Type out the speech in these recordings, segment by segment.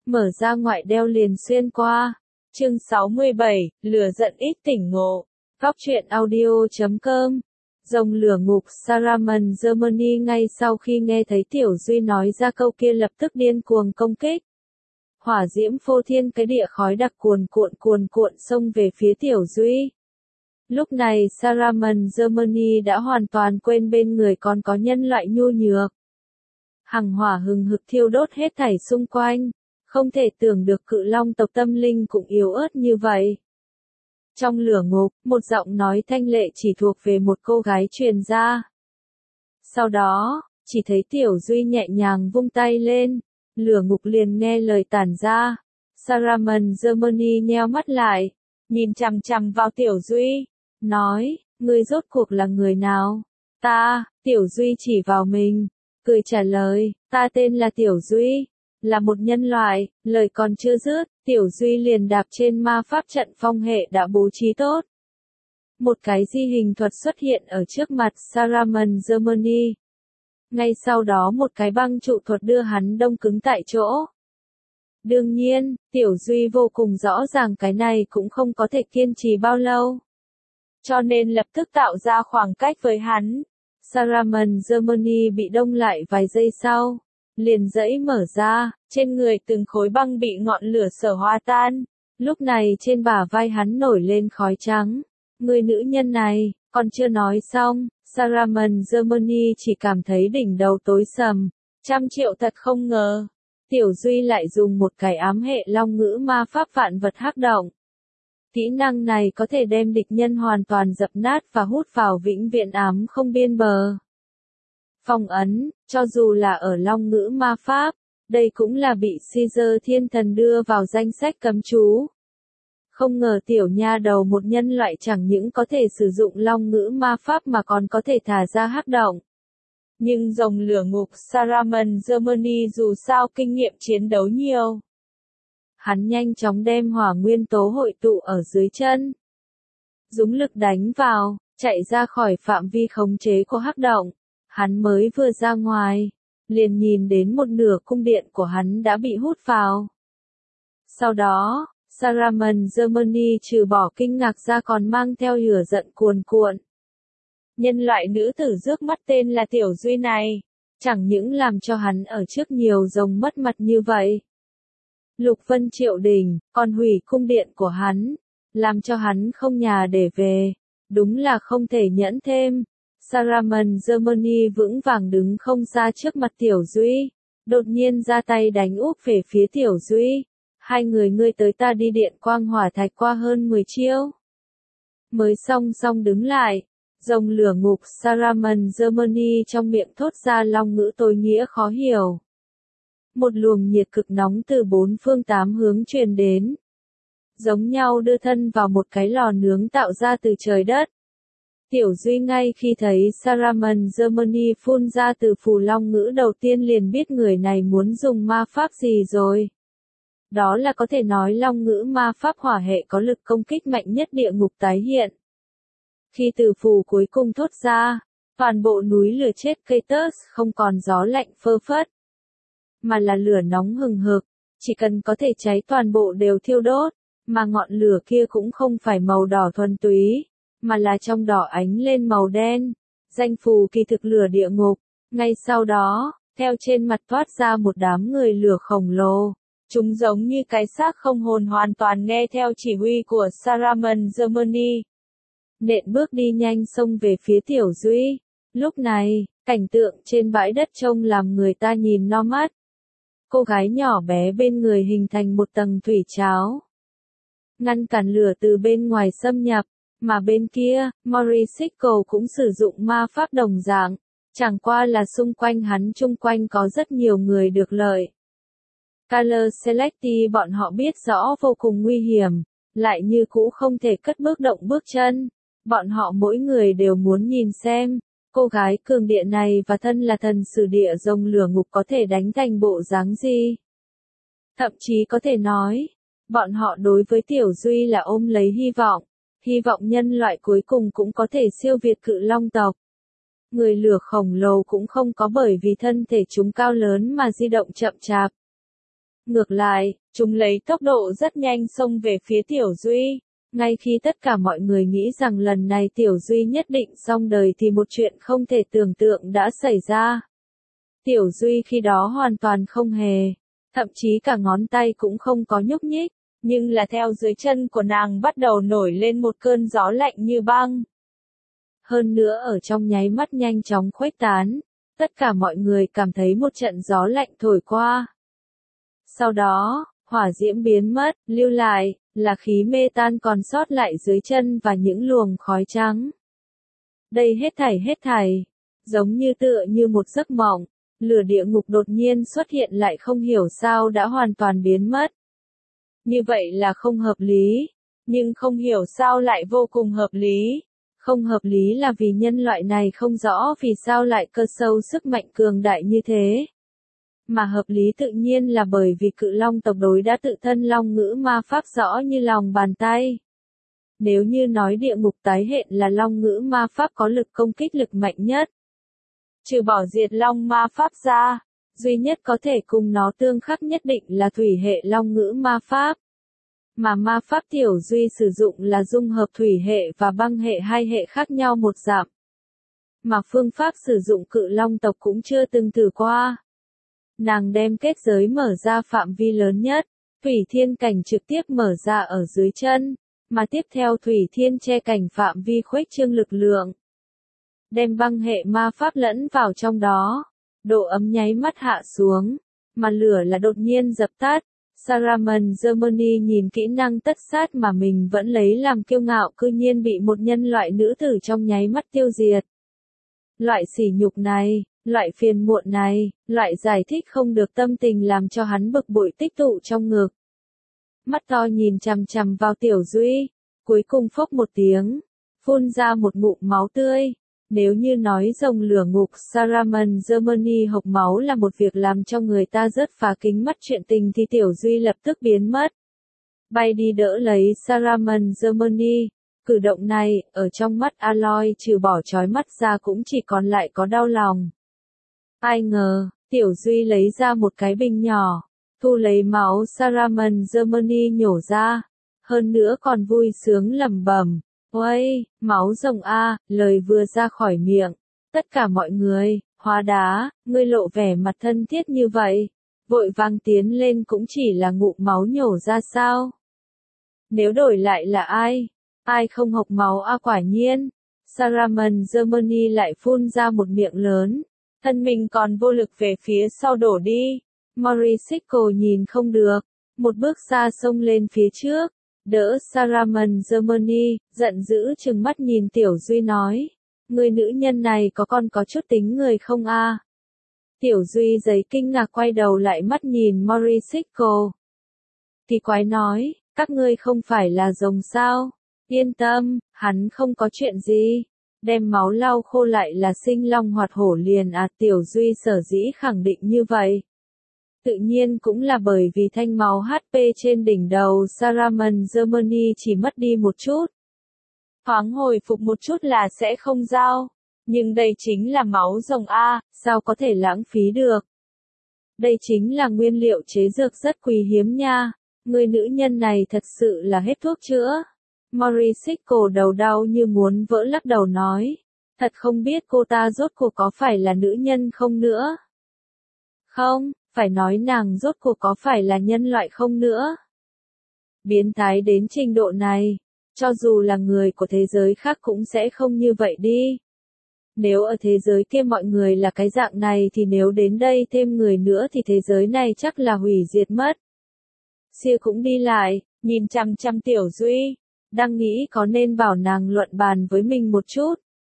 mở ra ngoại đeo liền xuyên qua. Chương 67, lửa giận ít tỉnh ngộ. Góc truyện audio.com. Rồng lửa ngục Saraman Germany ngay sau khi nghe thấy Tiểu Duy nói ra câu kia lập tức điên cuồng công kích. Hỏa diễm phô thiên cái địa khói đặc cuồn cuộn xông về phía Tiểu Duy. Lúc này Saraman Germany đã hoàn toàn quên bên người còn có nhân loại nhu nhược. Hằng hỏa hừng hực thiêu đốt hết thảy xung quanh, không thể tưởng được cự long tộc tâm linh cũng yếu ớt như vậy. Trong lửa ngục, một giọng nói thanh lệ chỉ thuộc về một cô gái truyền ra. Sau đó, chỉ thấy Tiểu Duy nhẹ nhàng vung tay lên, lửa ngục liền nghe lời tản ra. Saraman Germany nheo mắt lại, nhìn chằm chằm vào Tiểu Duy, nói, ngươi rốt cuộc là người nào? Ta, Tiểu Duy chỉ vào mình, cười trả lời, ta tên là Tiểu Duy, là một nhân loại. Lời còn chưa dứt, Tiểu Duy liền đạp trên ma pháp trận phong hệ đã bố trí tốt. Một cái di hình thuật xuất hiện ở trước mặt Saraman Germany. Ngay sau đó một cái băng trụ thuật đưa hắn đông cứng tại chỗ. Đương nhiên, Tiểu Duy vô cùng rõ ràng cái này cũng không có thể kiên trì bao lâu. Cho nên lập tức tạo ra khoảng cách với hắn. Saraman Germany bị đông lại vài giây sau, liền dãy mở ra, trên người từng khối băng bị ngọn lửa sở hòa tan. Lúc này trên bả vai hắn nổi lên khói trắng. Người nữ nhân này, còn chưa nói xong, Saraman Germany chỉ cảm thấy đỉnh đầu tối sầm. 100.000.000 thật không ngờ. Tiểu Duy lại dùng một cái ám hệ long ngữ ma pháp vạn vật hắc động. Kỹ năng này có thể đem địch nhân hoàn toàn dập nát và hút vào vĩnh viễn ám không biên bờ. Phong ấn, cho dù là ở long ngữ ma pháp, đây cũng là bị Caesar thiên thần đưa vào danh sách cấm chú. Không ngờ tiểu nha đầu một nhân loại chẳng những có thể sử dụng long ngữ ma pháp mà còn có thể thả ra hắc động. Nhưng rồng lửa ngục Saraman Germany dù sao kinh nghiệm chiến đấu nhiều. Hắn nhanh chóng đem hỏa nguyên tố hội tụ ở dưới chân. Dũng lực đánh vào, chạy ra khỏi phạm vi khống chế của hắc động. Hắn mới vừa ra ngoài, liền nhìn đến một nửa cung điện của hắn đã bị hút vào. Sau đó, Saraman Germany trừ bỏ kinh ngạc ra còn mang theo lửa giận cuồn cuộn. Nhân loại nữ tử rước mắt tên là Tiểu Duy này, chẳng những làm cho hắn ở trước nhiều rồng mất mặt như vậy. Lục Vân Triệu Đình, còn hủy cung điện của hắn, làm cho hắn không nhà để về, đúng là không thể nhẫn thêm. Saraman Germany vững vàng đứng không xa trước mặt Tiểu Duy, đột nhiên ra tay đánh úp về phía Tiểu Duy. Hai người ngươi tới ta đi điện quang hỏa thạch qua hơn 10 chiêu. Mới song đứng lại, rồng lửa ngục Saraman Germany trong miệng thốt ra long ngữ tối nghĩa khó hiểu. Một luồng nhiệt cực nóng từ bốn phương tám hướng truyền đến. Giống nhau đưa thân vào một cái lò nướng tạo ra từ trời đất. Tiểu Duy ngay khi thấy Saraman Germany phun ra từ phù long ngữ đầu tiên liền biết người này muốn dùng ma pháp gì rồi. Đó là có thể nói long ngữ ma pháp hỏa hệ có lực công kích mạnh nhất địa ngục tái hiện. Khi từ phù cuối cùng thốt ra, toàn bộ núi lửa chết Katus không còn gió lạnh phơ phất, mà là lửa nóng hừng hực, chỉ cần có thể cháy toàn bộ đều thiêu đốt, mà ngọn lửa kia cũng không phải màu đỏ thuần túy, mà là trong đỏ ánh lên màu đen, danh phù kỳ thực lửa địa ngục. Ngay sau đó, theo trên mặt toát ra một đám người lửa khổng lồ. Chúng giống như cái xác không hồn hoàn toàn nghe theo chỉ huy của Saraman Germany. Nện bước đi nhanh xông về phía Tiểu Duy. Lúc này, cảnh tượng trên bãi đất trông làm người ta nhìn no mắt. Cô gái nhỏ bé bên người hình thành một tầng thủy cháo, ngăn cản lửa từ bên ngoài xâm nhập, mà bên kia, Morisico cũng sử dụng ma pháp đồng dạng, chẳng qua là xung quanh hắn chung quanh có rất nhiều người được lợi. Color Selecti bọn họ biết rõ vô cùng nguy hiểm, lại như cũ không thể cất bước động bước chân. Bọn họ mỗi người đều muốn nhìn xem, cô gái cường địa này và thân là thần sử địa rồng lửa ngục có thể đánh thành bộ dáng gì. Thậm chí có thể nói, bọn họ đối với Tiểu Duy là ôm lấy hy vọng nhân loại cuối cùng cũng có thể siêu việt cự long tộc. Người lửa khổng lồ cũng không có bởi vì thân thể chúng cao lớn mà di động chậm chạp. Ngược lại, chúng lấy tốc độ rất nhanh xông về phía Tiểu Duy. Ngay khi tất cả mọi người nghĩ rằng lần này Tiểu Duy nhất định xong đời thì một chuyện không thể tưởng tượng đã xảy ra. Tiểu Duy khi đó hoàn toàn không hề, thậm chí cả ngón tay cũng không có nhúc nhích, nhưng là theo dưới chân của nàng bắt đầu nổi lên một cơn gió lạnh như băng. Hơn nữa ở trong nháy mắt nhanh chóng khuếch tán, tất cả mọi người cảm thấy một trận gió lạnh thổi qua. Sau đó, hỏa diễm biến mất, lưu lại là khí mê tan còn sót lại dưới chân và những luồng khói trắng. Đây hết thảy, giống như tựa như một giấc mộng, lửa địa ngục đột nhiên xuất hiện lại không hiểu sao đã hoàn toàn biến mất. Như vậy là không hợp lý, nhưng không hiểu sao lại vô cùng hợp lý. Không hợp lý là vì nhân loại này không rõ vì sao lại cơ sâu sức mạnh cường đại như thế. Mà hợp lý tự nhiên là bởi vì cự long tộc đối đã tự thân long ngữ ma pháp rõ như lòng bàn tay. Nếu như nói địa ngục tái hiện là long ngữ ma pháp có lực công kích lực mạnh nhất. Trừ bỏ diệt long ma pháp ra, duy nhất có thể cùng nó tương khắc nhất định là thủy hệ long ngữ ma pháp. Mà ma pháp Tiểu Duy sử dụng là dung hợp thủy hệ và băng hệ hai hệ khác nhau một dạng. Mà phương pháp sử dụng cự long tộc cũng chưa từng thử qua. Nàng đem kết giới mở ra phạm vi lớn nhất, thủy thiên cảnh trực tiếp mở ra ở dưới chân, mà tiếp theo thủy thiên che cảnh phạm vi khuếch trương lực lượng. Đem băng hệ ma pháp lẫn vào trong đó, độ ấm nháy mắt hạ xuống, mà lửa là đột nhiên dập tắt. Saramon Germany nhìn kỹ năng tất sát mà mình vẫn lấy làm kiêu ngạo cư nhiên bị một nhân loại nữ tử trong nháy mắt tiêu diệt. Loại sỉ nhục này, loại phiền muộn này, loại giải thích không được tâm tình làm cho hắn bực bội tích tụ trong ngực. Mắt to nhìn chằm chằm vào Tiểu Duy, cuối cùng phốc một tiếng, phun ra một ngụm máu tươi. Nếu như nói rồng lửa ngục Saramon Germany hộc máu là một việc làm cho người ta rớt phá kính mắt chuyện tình thì Tiểu Duy lập tức biến mất. Bay đi đỡ lấy Saramon Germany, cử động này, ở trong mắt Aloy trừ bỏ chói mắt ra cũng chỉ còn lại có đau lòng. Ai ngờ, Tiểu Duy lấy ra một cái bình nhỏ, thu lấy máu Saramon Germany nhổ ra, hơn nữa còn vui sướng lẩm bẩm. Ôi, máu rồng a, lời vừa ra khỏi miệng. Tất cả mọi người, hóa đá, ngươi lộ vẻ mặt thân thiết như vậy. Vội vàng tiến lên cũng chỉ là ngụm máu nhổ ra sao. Nếu đổi lại là ai? Ai không hộc máu a quả nhiên. Saramon Germany lại phun ra một miệng lớn. Thân mình còn vô lực về phía sau đổ đi. Morisico nhìn không được. Một bước xa xông lên phía trước. Đỡ Saramon Germany, giận dữ trừng mắt nhìn Tiểu Duy nói. Người nữ nhân này có chút tính người không a? Tiểu Duy giấy kinh ngạc quay đầu lại mắt nhìn Morisico. Kỳ quái nói, các ngươi không phải là rồng sao? Yên tâm, hắn không có chuyện gì. Đem máu lau khô lại là sinh long hoạt hổ liền à. Tiểu Duy sở dĩ khẳng định như vậy. Tự nhiên cũng là bởi vì thanh máu HP trên đỉnh đầu Saramon Germany chỉ mất đi một chút. Thoáng hồi phục một chút là sẽ không giao. Nhưng đây chính là máu rồng A, sao có thể lãng phí được. Đây chính là nguyên liệu chế dược rất quý hiếm nha. Người nữ nhân này thật sự là hết thuốc chữa. Morisico đầu đau như muốn vỡ lắc đầu nói. Thật không biết cô ta rốt cuộc có phải là nữ nhân không nữa. Không. Phải nói nàng rốt cuộc có phải là nhân loại không nữa. Biến thái đến trình độ này, cho dù là người của thế giới khác cũng sẽ không như vậy đi. Nếu ở thế giới kia mọi người là cái dạng này thì nếu đến đây thêm người nữa thì thế giới này chắc là hủy diệt mất. Sia cũng đi lại, nhìn chằm chằm Tiểu Duy, đang nghĩ có nên bảo nàng luận bàn với mình một chút.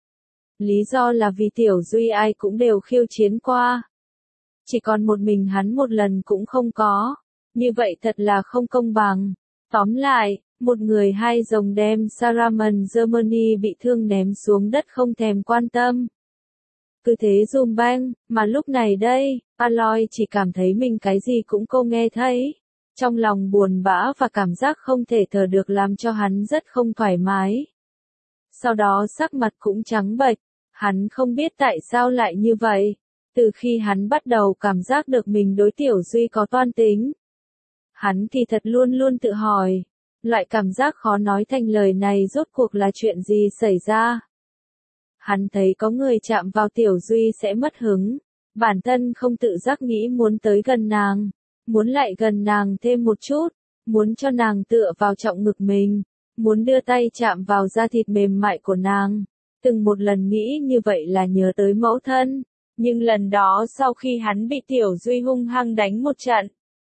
Lý do là vì Tiểu Duy ai cũng đều khiêu chiến qua. Chỉ còn một mình hắn một lần cũng không có. Như vậy thật là không công bằng. Tóm lại, một người hai rồng đem Saramon Germany bị thương ném xuống đất không thèm quan tâm. Cứ thế dùm bang, mà lúc này đây, Aloy chỉ cảm thấy mình cái gì cũng cô nghe thấy. Trong lòng buồn bã và cảm giác không thể thở được làm cho hắn rất không thoải mái. Sau đó sắc mặt cũng trắng bệch, hắn không biết tại sao lại như vậy. Từ khi hắn bắt đầu cảm giác được mình đối Tiểu Duy có toan tính, Hắn kỳ thật luôn luôn tự hỏi, loại cảm giác khó nói thành lời này rốt cuộc là chuyện gì xảy ra. Hắn thấy có người chạm vào Tiểu Duy sẽ mất hứng, bản thân không tự giác nghĩ muốn tới gần nàng, muốn lại gần nàng thêm một chút, muốn cho nàng tựa vào trọng ngực mình, muốn đưa tay chạm vào da thịt mềm mại của nàng. Từng một lần nghĩ như vậy là nhớ tới mẫu thân, nhưng lần đó sau khi hắn bị Tiểu Duy hung hăng đánh một trận,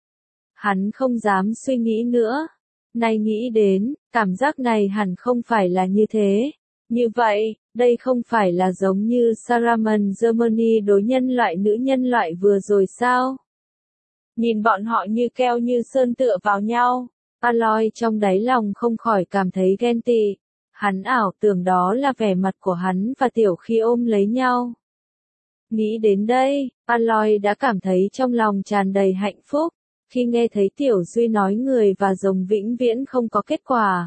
hắn không dám suy nghĩ nữa. Nay nghĩ đến, cảm giác này hẳn không phải là như thế. Như vậy, đây không phải là giống như Saramon Germany đối nhân loại nữ nhân loại vừa rồi sao? Nhìn bọn họ như keo như sơn tựa vào nhau, Aloy trong đáy lòng không khỏi cảm thấy ghen tị. Hắn ảo tưởng đó là vẻ mặt của hắn và Tiểu Khi ôm lấy nhau. Nghĩ đến đây, Aloy đã cảm thấy trong lòng tràn đầy hạnh phúc, khi nghe thấy Tiểu Duy nói người và rồng vĩnh viễn không có kết quả.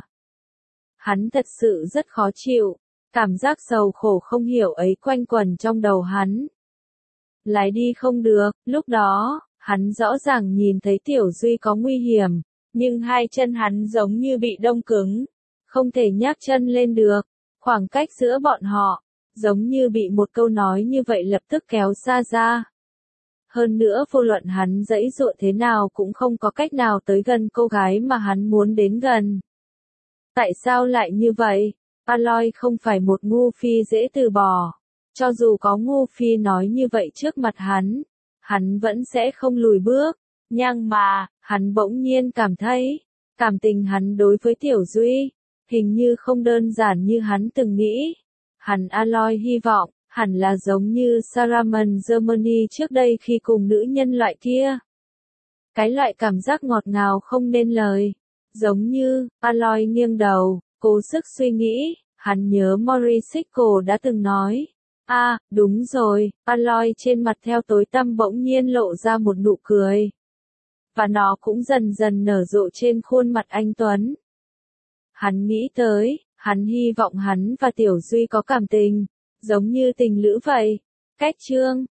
Hắn thật sự rất khó chịu, cảm giác sầu khổ không hiểu ấy quanh quẩn trong đầu hắn. Lái đi không được, lúc đó, hắn rõ ràng nhìn thấy Tiểu Duy có nguy hiểm, nhưng hai chân hắn giống như bị đông cứng, không thể nhấc chân lên được, khoảng cách giữa bọn họ, giống như bị một câu nói như vậy lập tức kéo xa ra. Hơn nữa vô luận hắn giãy giụa thế nào cũng không có cách nào tới gần cô gái mà hắn muốn đến gần. Tại sao lại như vậy? Aloy không phải một ngu phi dễ từ bỏ. Cho dù có ngu phi nói như vậy trước mặt hắn vẫn sẽ không lùi bước. Nhưng mà, hắn bỗng nhiên cảm thấy, cảm tình hắn đối với Tiểu Duy, hình như không đơn giản như hắn từng nghĩ. Aloy hy vọng, hẳn là giống như Saramon Germany trước đây khi cùng nữ nhân loại kia. Cái loại cảm giác ngọt ngào không nên lời. Giống như, Aloy nghiêng đầu, cố sức suy nghĩ, hắn nhớ Morisico đã từng nói. Đúng rồi, Aloy trên mặt theo tối tăm bỗng nhiên lộ ra một nụ cười. Và nó cũng dần dần nở rộ trên khuôn mặt anh Tuấn. Hắn nghĩ tới, hắn hy vọng hắn và Tiểu Duy có cảm tình, giống như tình lữ vậy. Cách chương